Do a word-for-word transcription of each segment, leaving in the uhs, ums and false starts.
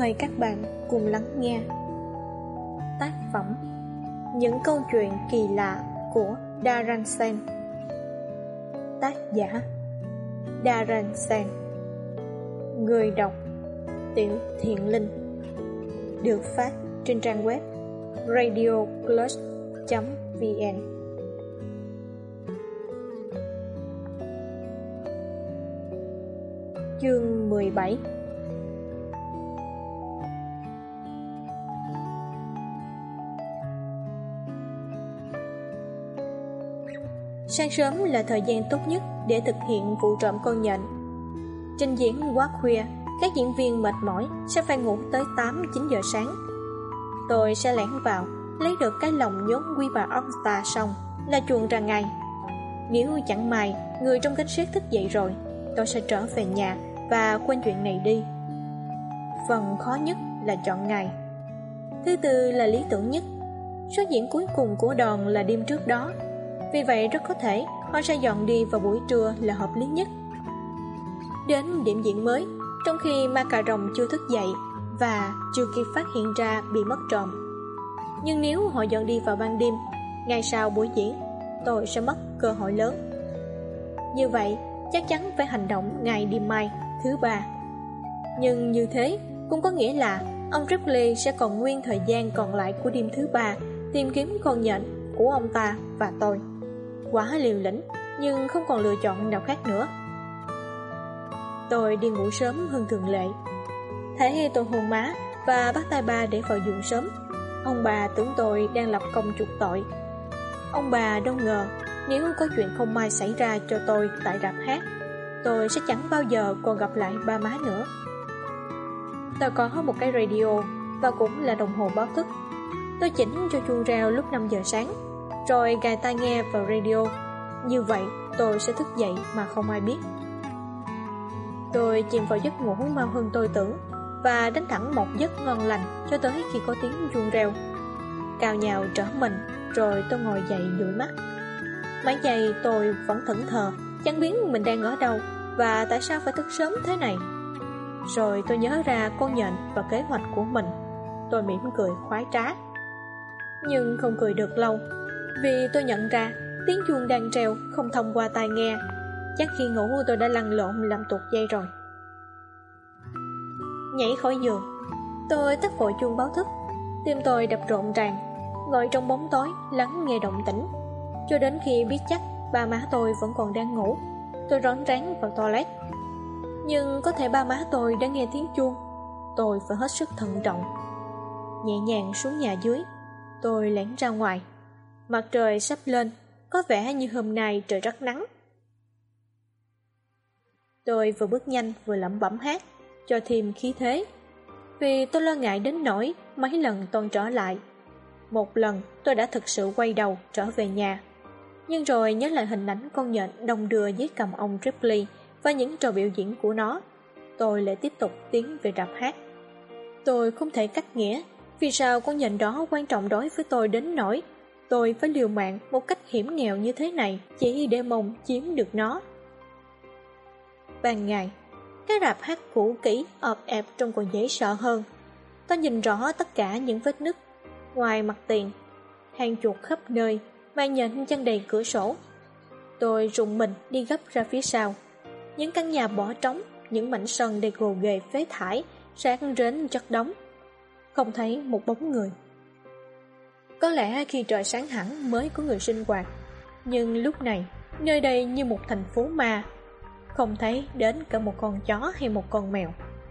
Mời các bạn cùng lắng nghe tác phẩm Những câu chuyện kỳ lạ của Darren Sen. Tác giả Darren Sen. Người đọc Tiểu Thiện Linh. Được phát trên trang web radio plus chấm vn. Chương mười bảy. Sáng sớm là thời gian tốt nhất để thực hiện vụ trộm con nhện. Trình diễn quá khuya, các diễn viên mệt mỏi sẽ phải ngủ tới tám chín giờ sáng. Tôi sẽ lẻn vào, lấy được cái lồng nhốt quy vào ông ta xong là chuồn ra ngay. Nếu chẳng may người trong cánh siết thức dậy rồi, tôi sẽ trở về nhà và quên chuyện này đi. Phần khó nhất là chọn ngày. Thứ tư là lý tưởng nhất. Số diễn cuối cùng của đoàn là đêm trước đó, vì vậy rất có thể họ sẽ dọn đi vào buổi trưa là hợp lý nhất. Đến điểm diễn mới, trong khi ma cà rồng chưa thức dậy và chưa kịp phát hiện ra bị mất trộm. Nhưng nếu họ dọn đi vào ban đêm, ngay sau buổi diễn, tôi sẽ mất cơ hội lớn. Như vậy, chắc chắn phải hành động ngày đêm mai, thứ ba. Nhưng như thế cũng có nghĩa là ông Ripley sẽ còn nguyên thời gian còn lại của đêm thứ ba tìm kiếm con nhện của ông ta và tôi. Quá liều lĩnh, nhưng không còn lựa chọn nào khác nữa. Tôi đi ngủ sớm hơn thường lệ. Thấy tôi hôn má và bắt tay ba để vào giường sớm, ông bà tưởng tôi đang lập công chuộc tội. Ông bà đâu ngờ nếu có chuyện không may xảy ra cho tôi tại rạp hát, tôi sẽ chẳng bao giờ còn gặp lại ba má nữa. Tôi có một cái radio và cũng là đồng hồ báo thức. Tôi chỉnh cho chuông reo lúc năm giờ sáng, rồi gài tai nghe vào radio. Như vậy tôi sẽ thức dậy mà không ai biết. Tôi chìm vào giấc ngủ mau hơn tôi tưởng, và đánh thẳng một giấc ngon lành cho tới khi có tiếng chuông reo. Cào nhào trở mình, rồi tôi ngồi dậy dụi mắt. Mấy giây tôi vẫn thẫn thờ, chẳng biết mình đang ở đâu và tại sao phải thức sớm thế này. Rồi tôi nhớ ra con nhện và kế hoạch của mình. Tôi mỉm cười khoái trá, nhưng không cười được lâu, vì tôi nhận ra tiếng chuông đang reo không thông qua tai nghe. Chắc khi ngủ tôi đã lăn lộn làm tuột dây rồi. Nhảy khỏi giường, tôi tắt vội chuông báo thức. Tim tôi đập rộn ràng, ngồi trong bóng tối lắng nghe động tĩnh, cho đến khi biết chắc ba má tôi vẫn còn đang ngủ. Tôi rón rén vào toilet, nhưng có thể ba má tôi đã nghe tiếng chuông. Tôi phải hết sức thận trọng. Nhẹ nhàng xuống nhà dưới, tôi lẻn ra ngoài. Mặt trời sắp lên, có vẻ như hôm nay trời rất nắng. Tôi vừa bước nhanh vừa lẩm bẩm hát cho thêm khí thế, vì tôi lo ngại đến nỗi mấy lần tôi trở lại. Một lần tôi đã thực sự quay đầu trở về nhà, nhưng rồi nhớ lại hình ảnh con nhện đong đưa dưới cầm ông Ripley và những trò biểu diễn của nó. Tôi lại tiếp tục tiến về rạp hát. Tôi không thể cách nghĩa vì sao con nhện đó quan trọng đối với tôi đến nỗi tôi phải liều mạng một cách hiểm nghèo như thế này chỉ để mong chiếm được nó. Ban ngày, cái rạp hát cũ kỹ ọp ẹp trông còn dễ sợ hơn. Tôi nhìn rõ tất cả những vết nứt ngoài mặt tiền, hang chuột khắp nơi, màn nhện chăn đầy cửa sổ. Tôi rùng mình đi gấp ra phía sau. Những căn nhà bỏ trống, những mảnh sân đầy gồ ghề phế thải, rác rến chất đống. Không thấy một bóng người. Có lẽ khi trời sáng hẳn mới có người sinh hoạt, nhưng lúc này nơi đây như một thành phố ma, không thấy đến cả một con chó hay một con mèo.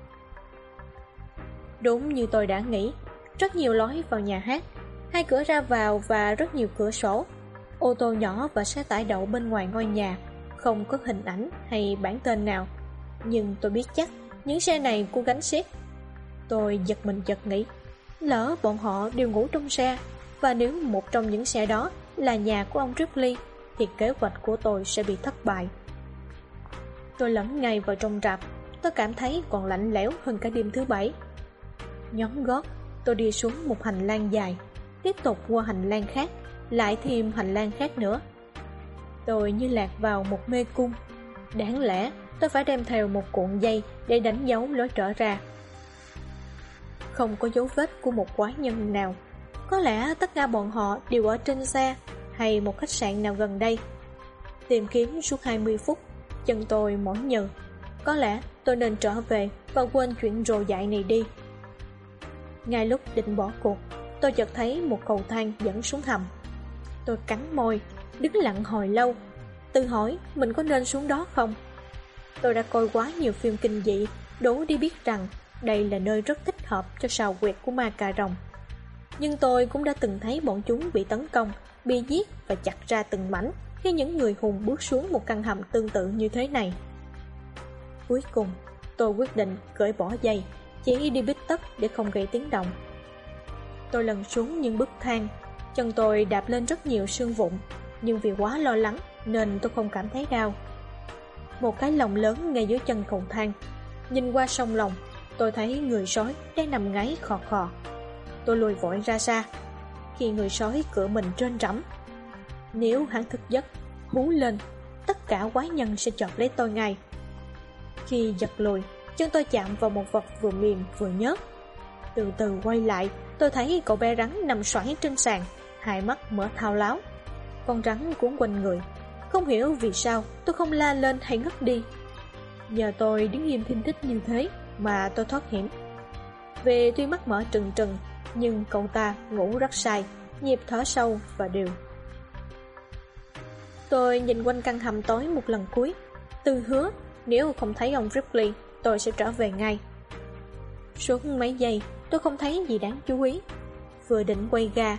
Đúng như tôi đã nghĩ, rất nhiều lối vào nhà hát, hai cửa ra vào và rất nhiều cửa sổ. Ô tô nhỏ và xe tải đậu bên ngoài ngôi nhà, không có hình ảnh hay bản tên nào, nhưng tôi biết chắc những xe này của gánh xiếc. Tôi giật mình giật nghĩ, lỡ bọn họ đều ngủ trong xe, và nếu một trong những xe đó là nhà của ông Ripley, thì kế hoạch của tôi sẽ bị thất bại. Tôi lẫn ngay vào trong rạp. Tôi cảm thấy còn lạnh lẽo hơn cả đêm thứ bảy. Nhón gót, tôi đi xuống một hành lang dài, tiếp tục qua hành lang khác, lại thêm hành lang khác nữa. Tôi như lạc vào một mê cung. Đáng lẽ tôi phải đem theo một cuộn dây để đánh dấu lối trở ra. không có dấu vết của một quái nhân nào. Có lẽ tất cả bọn họ đều ở trên xe hay một khách sạn nào gần đây. Tìm kiếm suốt hai mươi phút, chân tôi mỏi nhừ. Có lẽ tôi nên trở về và quên chuyện rồ dại này đi. Ngay lúc định bỏ cuộc, tôi chợt thấy một cầu thang dẫn xuống hầm. Tôi cắn môi, đứng lặng hồi lâu, tự hỏi mình có nên xuống đó không. Tôi đã coi quá nhiều phim kinh dị, đủ đi biết rằng đây là nơi rất thích hợp cho sào quyệt của ma cà rồng. Nhưng tôi cũng đã từng thấy bọn chúng bị tấn công, bị giết và chặt ra từng mảnh khi những người hùng bước xuống một căn hầm tương tự như thế này. Cuối cùng, tôi quyết định cởi bỏ giày, chỉ đi bít tất để không gây tiếng động. Tôi lần xuống những bậc thang, chân tôi đạp lên rất nhiều xương vụn, nhưng vì quá lo lắng nên tôi không cảm thấy đau. Một cái lồng lớn ngay dưới chân cầu thang. Nhìn qua sông lồng, tôi thấy người sói đang nằm ngáy khò khò. Tôi lùi vội ra xa. Khi người sói cựa mình trên rẫm, nếu hắn thức giấc, hú lên, tất cả quái nhân sẽ chộp lấy tôi ngay. Khi giật lùi, chân tôi chạm vào một vật vừa mềm vừa nhớt. Từ từ quay lại, tôi thấy cậu bé rắn nằm xoáy trên sàn, hai mắt mở thao láo. Con rắn cuốn quanh người. Không hiểu vì sao tôi không la lên hay ngất đi. Nhờ tôi đứng im thinh thích như thế mà tôi thoát hiểm. Về tuy mắt mở trừng trừng, nhưng cậu ta ngủ rất say, nhịp thở sâu và đều. Tôi nhìn quanh căn hầm tối một lần cuối, tự hứa nếu không thấy ông Ripley, tôi sẽ trở về ngay. Suốt mấy giây, tôi không thấy gì đáng chú ý. Vừa định quay ra,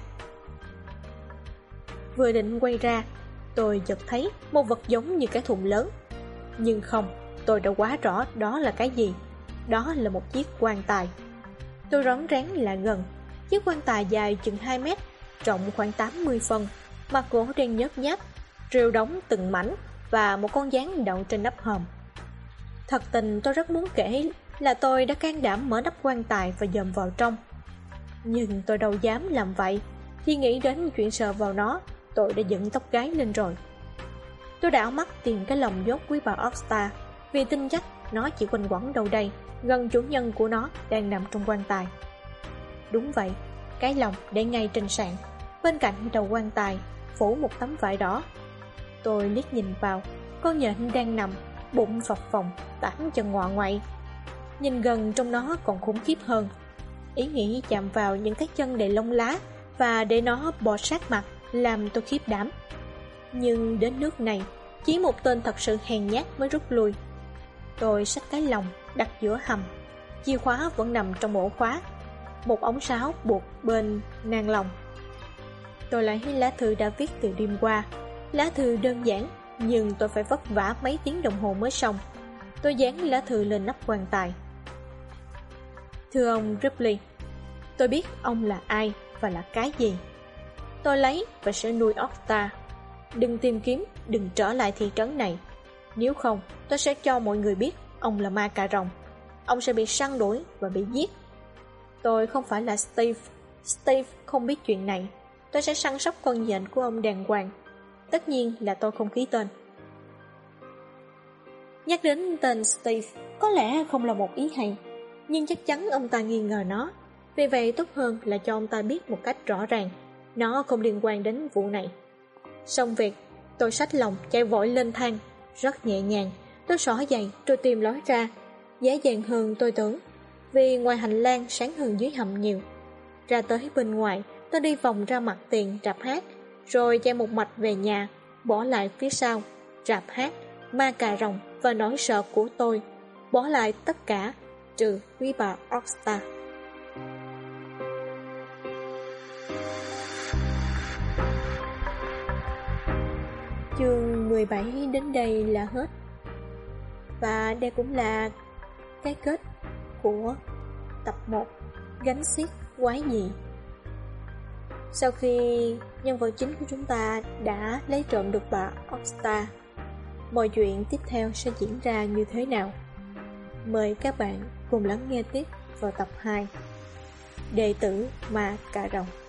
vừa định quay ra, tôi chợt thấy một vật giống như cái thùng lớn. Nhưng không, tôi đã quá rõ đó là cái gì. Đó là một chiếc quan tài. Tôi rón rén lại gần. Chiếc quan tài dài chừng hai mét, rộng khoảng tám mươi phân, mặt gỗ đen nhớt nháp, rêu đóng từng mảnh và một con gián đậu trên nắp hòm. Thật tình tôi rất muốn kể là tôi đã can đảm mở nắp quan tài và dòm vào trong. Nhưng tôi đâu dám làm vậy. Khi nghĩ đến chuyện sờ vào nó, tôi đã dựng tóc gáy lên rồi. Tôi đảo mắt tìm cái lồng dốt quý bà Oxstar, vì tin chắc nó chỉ quanh quẩn đâu đây, gần chủ nhân của nó đang nằm trong quan tài. Đúng vậy, cái lồng để ngay trên sàn, bên cạnh đầu quan tài phủ một tấm vải đỏ. Tôi liếc nhìn vào, con nhện đang nằm, bụng phập phồng, tám chân ngoạ ngoại. Nhìn gần trong nó còn khủng khiếp hơn. Ý nghĩ chạm vào những cái chân đầy lông lá và để nó bò sát mặt làm tôi khiếp đảm. Nhưng đến nước này, chỉ một tên thật sự hèn nhát mới rút lui. Tôi xách cái lồng đặt giữa hầm. Chìa khóa vẫn nằm trong ổ khóa. Một ống sáo buộc bên nang lồng. Tôi lấy lá thư đã viết từ đêm qua. Lá thư đơn giản, nhưng tôi phải vất vả mấy tiếng đồng hồ mới xong. Tôi dán lá thư lên nắp quan tài. Thưa ông Ripley, tôi biết ông là ai và là cái gì. Tôi lấy và sẽ nuôi Oxstar. Đừng tìm kiếm, đừng trở lại thị trấn này. Nếu không, tôi sẽ cho mọi người biết ông là ma cà rồng. Ông sẽ bị săn đuổi và bị giết. Tôi không phải là Steve. Steve không biết chuyện này. Tôi sẽ săn sóc con nhện của ông đàng hoàng. Tất nhiên là tôi không ký tên. Nhắc đến tên Steve có lẽ không là một ý hay, nhưng chắc chắn ông ta nghi ngờ nó. Vì vậy tốt hơn là cho ông ta biết một cách rõ ràng nó không liên quan đến vụ này. Xong việc, tôi xách lồng chạy vội lên thang. Rất nhẹ nhàng, tôi xỏ giày rồi tìm lối ra. Dễ dàng hơn tôi tưởng, vì ngoài hành lang sáng hơn dưới hầm nhiều. Ra tới bên ngoài, tôi đi vòng ra mặt tiền rạp hát, rồi chạy một mạch về nhà, bỏ lại phía sau rạp hát, ma cà rồng và nỗi sợ của tôi. Bỏ lại tất cả trừ quý bà Oxstar. Chương mười bảy đến đây là hết. Và đây cũng là cái kết của tập một Gánh xiếc quái dị. Sau khi nhân vật chính của chúng ta đã lấy trộm được bà Oxstar, mọi chuyện tiếp theo sẽ diễn ra như thế nào? Mời các bạn cùng lắng nghe tiếp vào tập hai Đệ tử ma cà rồng.